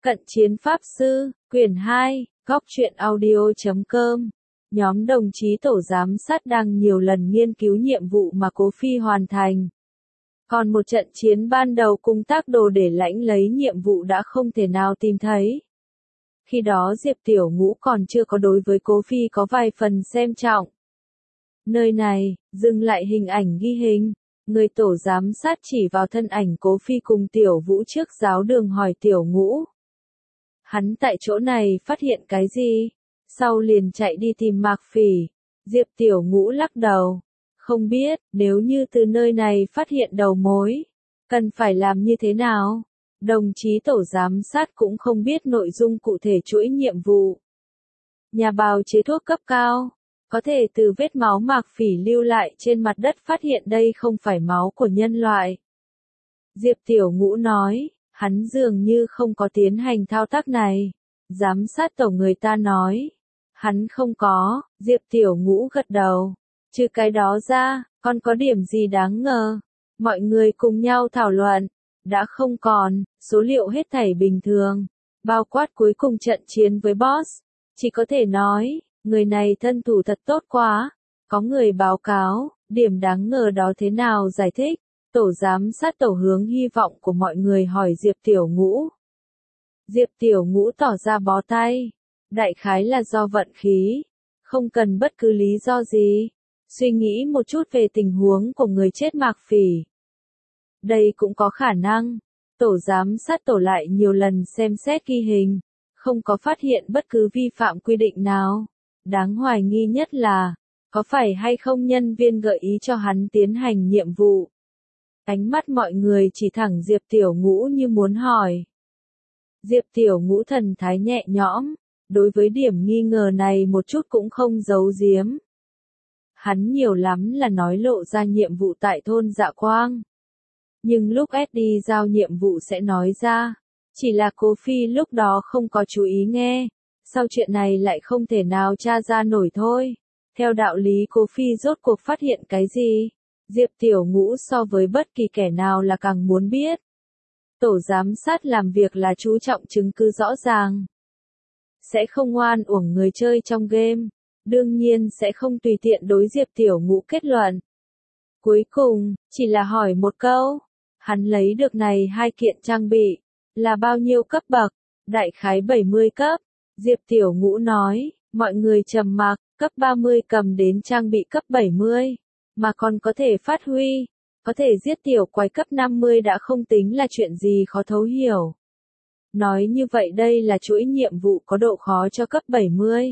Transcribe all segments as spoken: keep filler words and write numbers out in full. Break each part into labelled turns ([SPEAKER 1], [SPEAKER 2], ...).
[SPEAKER 1] Cận chiến Pháp Sư, quyển hai, góc truyện audio chấm com. Nhóm đồng chí tổ giám sát đang nhiều lần nghiên cứu nhiệm vụ mà Cố Phi hoàn thành. Còn một trận chiến ban đầu cung tác đồ để lãnh lấy nhiệm vụ đã không thể nào tìm thấy. Khi đó Diệp Tiểu Ngũ còn chưa có đối với Cố Phi có vài phần xem trọng. Nơi này, dừng lại hình ảnh ghi hình. Người tổ giám sát chỉ vào thân ảnh Cố Phi cùng Tiểu Vũ trước giáo đường hỏi Tiểu Ngũ. Hắn tại chỗ này phát hiện cái gì? Sau liền chạy đi tìm Mạc Phỉ. Diệp Tiểu Ngũ lắc đầu. Không biết, nếu như từ nơi này phát hiện đầu mối, cần phải làm như thế nào? Đồng chí tổ giám sát cũng không biết nội dung cụ thể chuỗi nhiệm vụ. Nhà bào chế thuốc cấp cao, có thể từ vết máu Mạc Phỉ lưu lại trên mặt đất phát hiện đây không phải máu của nhân loại. Diệp Tiểu Ngũ nói, hắn dường như không có tiến hành thao tác này. Giám sát tổ người ta nói, hắn không có. Diệp Tiểu Ngũ gật đầu. Trừ cái đó ra, còn có điểm gì đáng ngờ? Mọi người cùng nhau thảo luận. Đã không còn, số liệu hết thảy bình thường. Bao quát cuối cùng trận chiến với boss. Chỉ có thể nói, người này thân thủ thật tốt quá. Có người báo cáo, điểm đáng ngờ đó thế nào giải thích? Tổ giám sát tổ hướng hy vọng của mọi người hỏi Diệp Tiểu Ngũ. Diệp Tiểu Ngũ tỏ ra bó tay. Đại khái là do vận khí. Không cần bất cứ lý do gì. Suy nghĩ một chút về tình huống của người chết Mạc Phỉ. Đây cũng có khả năng. Tổ giám sát tổ lại nhiều lần xem xét ghi hình. Không có phát hiện bất cứ vi phạm quy định nào. Đáng hoài nghi nhất là, có phải hay không nhân viên gợi ý cho hắn tiến hành nhiệm vụ? Ánh mắt mọi người chỉ thẳng Diệp Tiểu Ngũ như muốn hỏi. Diệp Tiểu Ngũ thần thái nhẹ nhõm, đối với điểm nghi ngờ này một chút cũng không giấu giếm. Hắn nhiều lắm là nói lộ ra nhiệm vụ tại thôn Dạ Quang. Nhưng lúc ét đê giao nhiệm vụ sẽ nói ra, chỉ là Cố Phi lúc đó không có chú ý nghe. Sau chuyện này lại không thể nào tra ra nổi thôi. Theo đạo lý Cố Phi rốt cuộc phát hiện cái gì? Diệp Tiểu Ngũ so với bất kỳ kẻ nào là càng muốn biết. Tổ giám sát làm việc là chú trọng chứng cứ rõ ràng. Sẽ không oan uổng người chơi trong game. Đương nhiên sẽ không tùy tiện đối Diệp Tiểu Ngũ kết luận. Cuối cùng, chỉ là hỏi một câu. Hắn lấy được này hai kiện trang bị. Là bao nhiêu cấp bậc? Đại khái bảy mươi cấp. Diệp Tiểu Ngũ nói, mọi người trầm mặc, cấp ba mươi cầm đến trang bị cấp bảy mươi. Mà còn có thể phát huy, có thể giết tiểu quái cấp năm mươi đã không tính là chuyện gì khó thấu hiểu. Nói như vậy đây là chuỗi nhiệm vụ có độ khó cho cấp bảy mươi.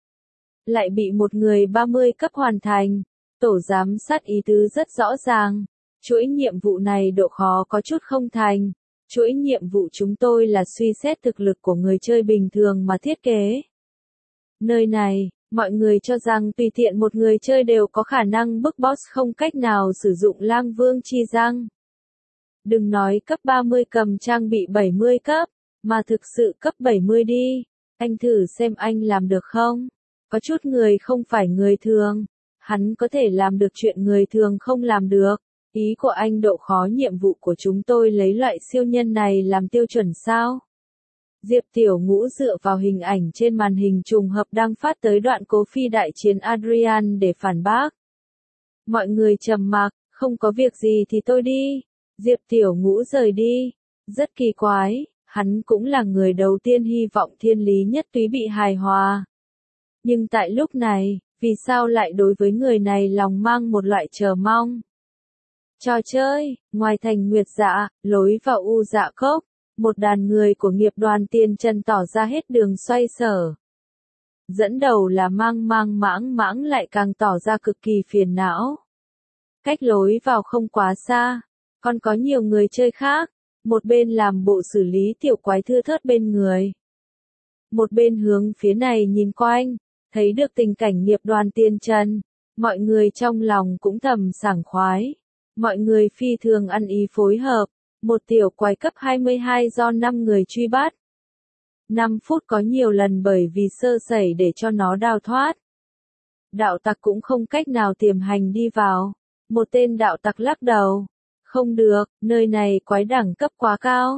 [SPEAKER 1] Lại bị một người ba mươi cấp hoàn thành. Tổ giám sát ý tứ rất rõ ràng. Chuỗi nhiệm vụ này độ khó có chút không thành. Chuỗi nhiệm vụ chúng tôi là suy xét thực lực của người chơi bình thường mà thiết kế. Nơi này, mọi người cho rằng tùy tiện một người chơi đều có khả năng bức boss không cách nào sử dụng lang vương chi răng. Đừng nói cấp ba mươi cầm trang bị bảy mươi cấp, mà thực sự cấp bảy mươi đi. Anh thử xem anh làm được không? Có chút người không phải người thường. Hắn có thể làm được chuyện người thường không làm được. Ý của anh độ khó nhiệm vụ của chúng tôi lấy loại siêu nhân này làm tiêu chuẩn sao? Diệp Tiểu Ngũ dựa vào hình ảnh trên màn hình trùng hợp đang phát tới đoạn Cố Phi đại chiến Adrian để phản bác. Mọi người trầm mặc, không có việc gì thì tôi đi. Diệp Tiểu Ngũ rời đi. Rất kỳ quái, hắn cũng là người đầu tiên hy vọng thiên lý nhất túy bị hài hòa. Nhưng tại lúc này, vì sao lại đối với người này lòng mang một loại chờ mong? Trò chơi, ngoài thành Nguyệt Dạ, lối vào U Dạ Cốc, một đàn người của nghiệp đoàn Tiên Chân tỏ ra hết đường xoay sở. Dẫn đầu là Mang Mang Mãng Mãng lại càng tỏ ra cực kỳ phiền não. Cách lối vào không quá xa, còn có nhiều người chơi khác, một bên làm bộ xử lý tiểu quái thưa thớt bên người. Một bên hướng phía này nhìn quanh, thấy được tình cảnh nghiệp đoàn Tiên Chân, mọi người trong lòng cũng thầm sảng khoái. Mọi người phi thường ăn ý phối hợp, một tiểu quái cấp hai mươi hai do năm người truy bắt. năm phút có nhiều lần bởi vì sơ sẩy để cho nó đào thoát. Đạo tặc cũng không cách nào tiềm hành đi vào. Một tên đạo tặc lắc đầu. Không được, nơi này quái đẳng cấp quá cao.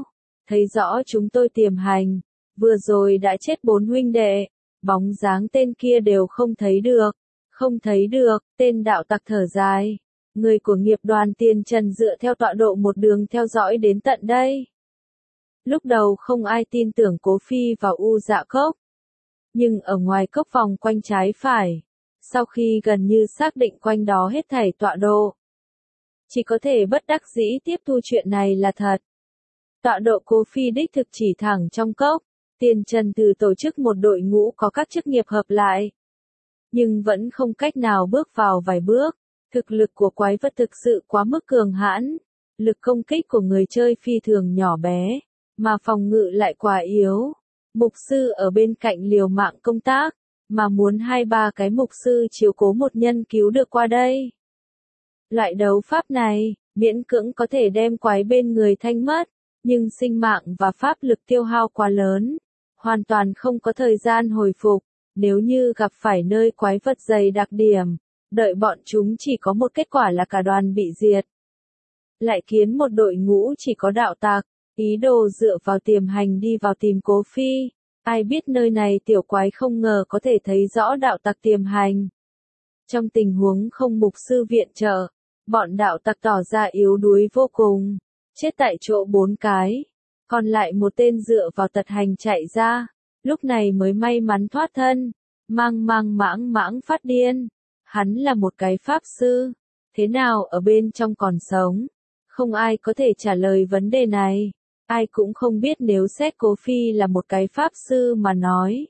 [SPEAKER 1] thấy rõ chúng tôi tiềm hành, vừa rồi đã chết bốn huynh đệ, bóng dáng tên kia đều không thấy được, không thấy được, tên đạo tặc thở dài. Người của nghiệp đoàn tiền trần dựa theo tọa độ một đường theo dõi đến tận đây. Lúc đầu không ai tin tưởng Cố Phi vào U Dạ Cốc. Nhưng ở ngoài cốc vòng quanh trái phải, sau khi gần như xác định quanh đó hết thảy tọa độ, chỉ có thể bất đắc dĩ tiếp thu chuyện này là thật. Tọa độ Cố Phi đích thực chỉ thẳng trong cốc, tiền trần từ tổ chức một đội ngũ có các chức nghiệp hợp lại. Nhưng vẫn không cách nào bước vào vài bước. Thực lực của quái vật thực sự quá mức cường hãn, lực công kích của người chơi phi thường nhỏ bé, mà phòng ngự lại quá yếu. Mục sư ở bên cạnh liều mạng công tác, mà muốn hai ba cái mục sư chiếu cố một nhân cứu được qua đây. Loại đấu pháp này, miễn cưỡng có thể đem quái bên người thanh mất, nhưng sinh mạng và pháp lực tiêu hao quá lớn, hoàn toàn không có thời gian hồi phục. Nếu như gặp phải nơi quái vật dày đặc điểm, đợi bọn chúng chỉ có một kết quả là cả đoàn bị diệt. Lại kiến một đội ngũ chỉ có đạo tặc, ý đồ dựa vào tiềm hành đi vào tìm Cố Phi. Ai biết nơi này tiểu quái không ngờ có thể thấy rõ đạo tặc tiềm hành. Trong tình huống không mục sư viện trợ, bọn đạo tặc tỏ ra yếu đuối vô cùng, chết tại chỗ bốn cái, còn lại một tên dựa vào tật hành chạy ra, lúc này mới may mắn thoát thân, mang mang mãng mãng phát điên. Hắn là một cái pháp sư, thế nào ở bên trong còn sống? Không ai có thể trả lời vấn đề này, ai cũng không biết nếu xét Cố Phi là một cái pháp sư mà nói.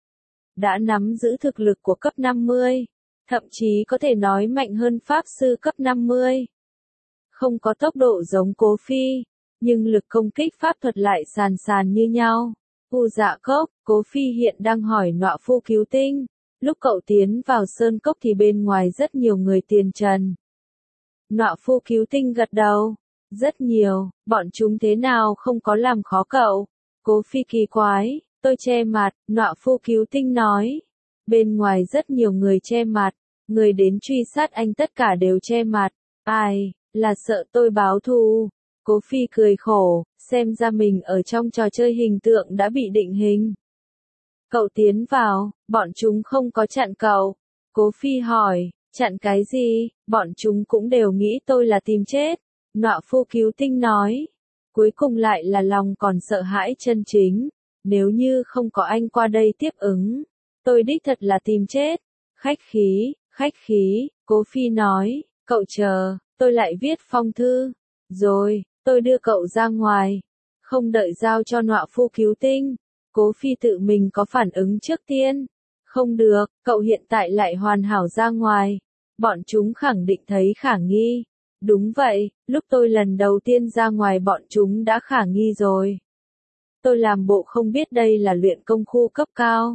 [SPEAKER 1] Đã nắm giữ thực lực của cấp năm mươi, thậm chí có thể nói mạnh hơn pháp sư cấp năm mươi. Không có tốc độ giống Cố Phi, nhưng lực công kích pháp thuật lại sàn sàn như nhau. U Dạ Cốc, Cố Phi hiện đang hỏi Nọa Phu cứu tinh. Lúc cậu tiến vào sơn cốc thì bên ngoài rất nhiều người tiền trần. Nọa Phu cứu tinh gật đầu. Rất nhiều, bọn chúng thế nào không có làm khó cậu. Cố Phi kỳ quái, tôi che mặt, Nọa Phu cứu tinh nói. Bên ngoài rất nhiều người che mặt, người đến truy sát anh tất cả đều che mặt. Ai, là sợ tôi báo thù. Cố Phi cười khổ, xem ra mình ở trong trò chơi hình tượng đã bị định hình. Cậu tiến vào, bọn chúng không có chặn cậu. Cố Phi hỏi, chặn cái gì? Bọn chúng cũng đều nghĩ tôi là tìm chết. Nọa Phu cứu tinh nói. Cuối cùng lại là lòng còn sợ hãi chân chính. Nếu như không có anh qua đây tiếp ứng, tôi đích thật là tìm chết. Khách khí, khách khí, Cố Phi nói, cậu chờ, tôi lại viết phong thư. Rồi, tôi đưa cậu ra ngoài. Không đợi giao cho Nọa Phu cứu tinh. Cố Phi tự mình có phản ứng trước tiên. Không được, cậu hiện tại lại hoàn hảo ra ngoài. Bọn chúng khẳng định thấy khả nghi. Đúng vậy, lúc tôi lần đầu tiên ra ngoài bọn chúng đã khả nghi rồi. Tôi làm bộ không biết đây là luyện công khu cấp cao.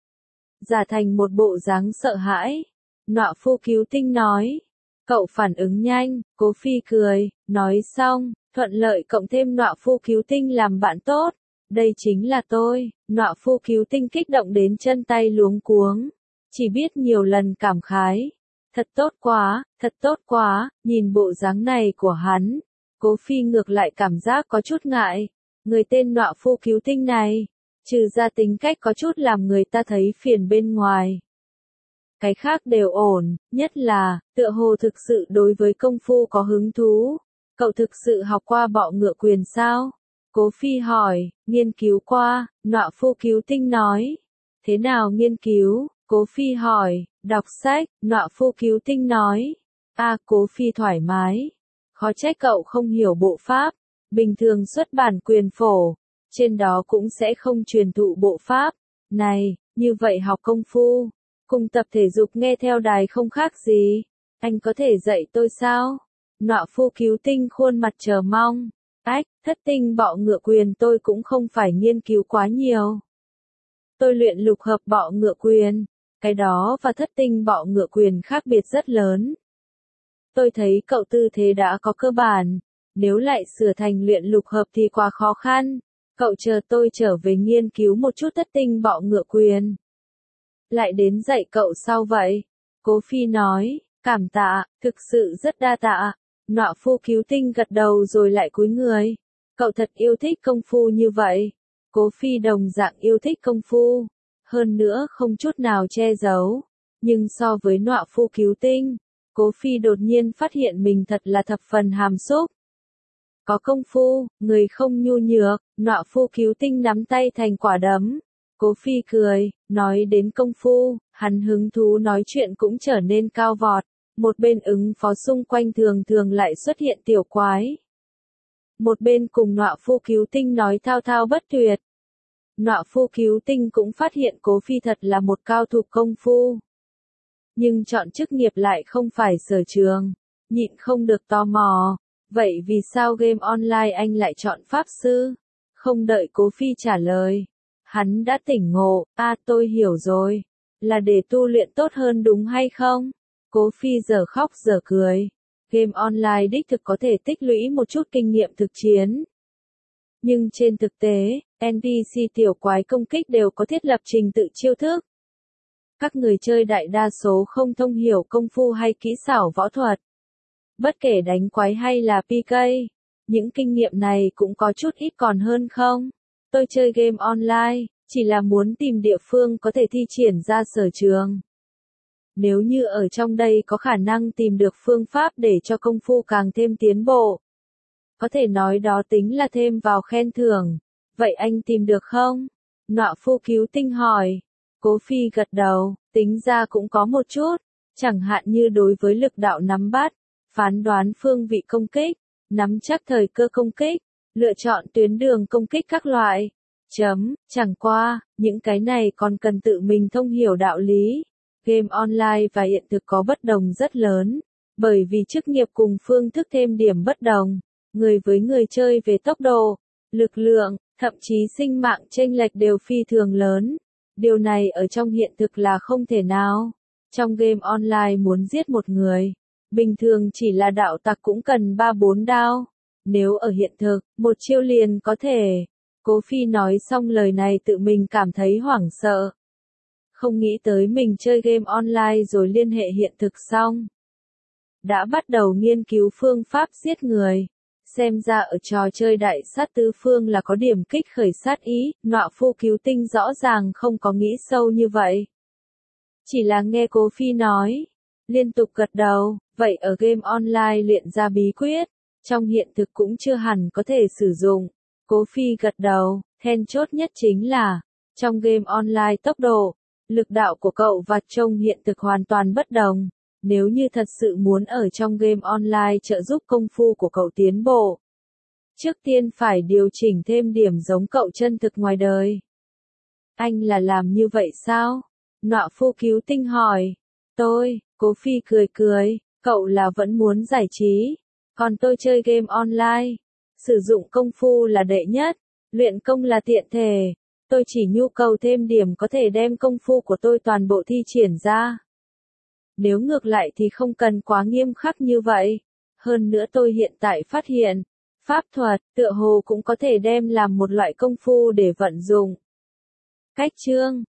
[SPEAKER 1] Giả thành một bộ dáng sợ hãi. Nọa Phu cứu tinh nói. Cậu phản ứng nhanh, Cố Phi cười, nói xong, thuận lợi cộng thêm Nọa Phu cứu tinh làm bạn tốt. Đây chính là tôi. Nọa Phu cứu tinh kích động đến chân tay luống cuống. Chỉ biết nhiều lần cảm khái. Thật tốt quá, thật tốt quá, nhìn bộ dáng này của hắn. Cố Phi ngược lại cảm giác có chút ngại. Người tên Nọa Phu cứu tinh này, trừ ra tính cách có chút làm người ta thấy phiền bên ngoài. Cái khác đều ổn, nhất là, tựa hồ thực sự đối với công phu có hứng thú. Cậu thực sự học qua bọ ngựa quyền sao? Cố Phi hỏi, nghiên cứu qua, Nọa Phu cứu tinh nói. Thế nào nghiên cứu? Cố Phi hỏi, đọc sách, Nọa Phu cứu tinh nói. À, Cố Phi thoải mái. Khó trách cậu không hiểu bộ pháp. Bình thường xuất bản quyền phổ, trên đó cũng sẽ không truyền thụ bộ pháp. Này, như vậy học công phu, cùng tập thể dục nghe theo đài không khác gì. Anh có thể dạy tôi sao? Nọa Phu cứu tinh khuôn mặt chờ mong. Ách, thất tinh bọ ngựa quyền tôi cũng không phải nghiên cứu quá nhiều. Tôi luyện lục hợp bọ ngựa quyền. Cái đó và thất tinh bọ ngựa quyền khác biệt rất lớn. Tôi thấy cậu tư thế đã có cơ bản. Nếu lại sửa thành luyện lục hợp thì quá khó khăn. Cậu chờ tôi trở về nghiên cứu một chút thất tinh bọ ngựa quyền. Lại đến dạy cậu sau vậy. Cố Phi nói, cảm tạ, thực sự rất đa tạ. Nọa Phu cứu tinh gật đầu rồi lại cúi người. Cậu thật yêu thích công phu như vậy. Cố Phi đồng dạng yêu thích công phu. Hơn nữa không chút nào che giấu. Nhưng so với nọa phu cứu tinh, Cố Phi đột nhiên phát hiện mình thật là thập phần hàm xúc. Có công phu, người không nhu nhược, nọa phu cứu tinh nắm tay thành quả đấm. Cố Phi cười, nói đến công phu, hắn hứng thú nói chuyện cũng trở nên cao vọt. Một bên ứng phó xung quanh thường thường lại xuất hiện tiểu quái. Một bên cùng nọa phu cứu tinh nói thao thao bất tuyệt. Nọa phu cứu tinh cũng phát hiện Cố Phi thật là một cao thủ công phu. Nhưng chọn chức nghiệp lại không phải sở trường, nhịn không được tò mò. Vậy vì sao game online anh lại chọn pháp sư? Không đợi Cố Phi trả lời. Hắn đã tỉnh ngộ, a à, tôi hiểu rồi. Là để tu luyện tốt hơn đúng hay không? Cố Phi giờ khóc giờ cười. Game online đích thực có thể tích lũy một chút kinh nghiệm thực chiến. Nhưng trên thực tế, en pê xê tiểu quái công kích đều có thiết lập trình tự chiêu thức. Các người chơi đại đa số không thông hiểu công phu hay kỹ xảo võ thuật. Bất kể đánh quái hay là pê ca, những kinh nghiệm này cũng có chút ít còn hơn không. Tôi chơi game online, chỉ là muốn tìm địa phương có thể thi triển ra sở trường. Nếu như ở trong đây có khả năng tìm được phương pháp để cho công phu càng thêm tiến bộ. Có thể nói đó tính là thêm vào khen thưởng. Vậy anh tìm được không? Nọa phu cứu tinh hỏi. Cố Phi gật đầu, tính ra cũng có một chút. Chẳng hạn như đối với lực đạo nắm bắt, phán đoán phương vị công kích, nắm chắc thời cơ công kích, lựa chọn tuyến đường công kích các loại. Chấm, chẳng qua, những cái này còn cần tự mình thông hiểu đạo lý. Game online và hiện thực có bất đồng rất lớn, bởi vì chức nghiệp cùng phương thức thêm điểm bất đồng, người với người chơi về tốc độ, lực lượng, thậm chí sinh mạng chênh lệch đều phi thường lớn. Điều này ở trong hiện thực là không thể nào. Trong game online muốn giết một người, bình thường chỉ là đạo tặc cũng cần ba bốn đao. Nếu ở hiện thực, một chiêu liền có thể. Cố Phi nói xong lời này tự mình cảm thấy hoảng sợ. Không nghĩ tới mình chơi game online rồi liên hệ hiện thực xong. Đã bắt đầu nghiên cứu phương pháp giết người. Xem ra ở trò chơi đại sát tứ phương là có điểm kích khởi sát ý, nọa phu cứu tinh rõ ràng không có nghĩ sâu như vậy. Chỉ là nghe Cố Phi nói, liên tục gật đầu, vậy ở game online luyện ra bí quyết, trong hiện thực cũng chưa hẳn có thể sử dụng. Cố Phi gật đầu, then chốt nhất chính là, trong game online tốc độ, lực đạo của cậu và trong hiện thực hoàn toàn bất đồng. Nếu như thật sự muốn ở trong game online trợ giúp công phu của cậu tiến bộ, trước tiên phải điều chỉnh thêm điểm giống cậu chân thực ngoài đời. Anh là làm như vậy sao? Nọa phu cứu tinh hỏi. Tôi, Cố Phi cười cười, cậu là vẫn muốn giải trí, còn tôi chơi game online. Sử dụng công phu là đệ nhất, luyện công là tiện thể. Tôi chỉ nhu cầu thêm điểm có thể đem công phu của tôi toàn bộ thi triển ra. Nếu ngược lại thì không cần quá nghiêm khắc như vậy. Hơn nữa tôi hiện tại phát hiện, pháp thuật, tựa hồ cũng có thể đem làm một loại công phu để vận dụng. Cách chương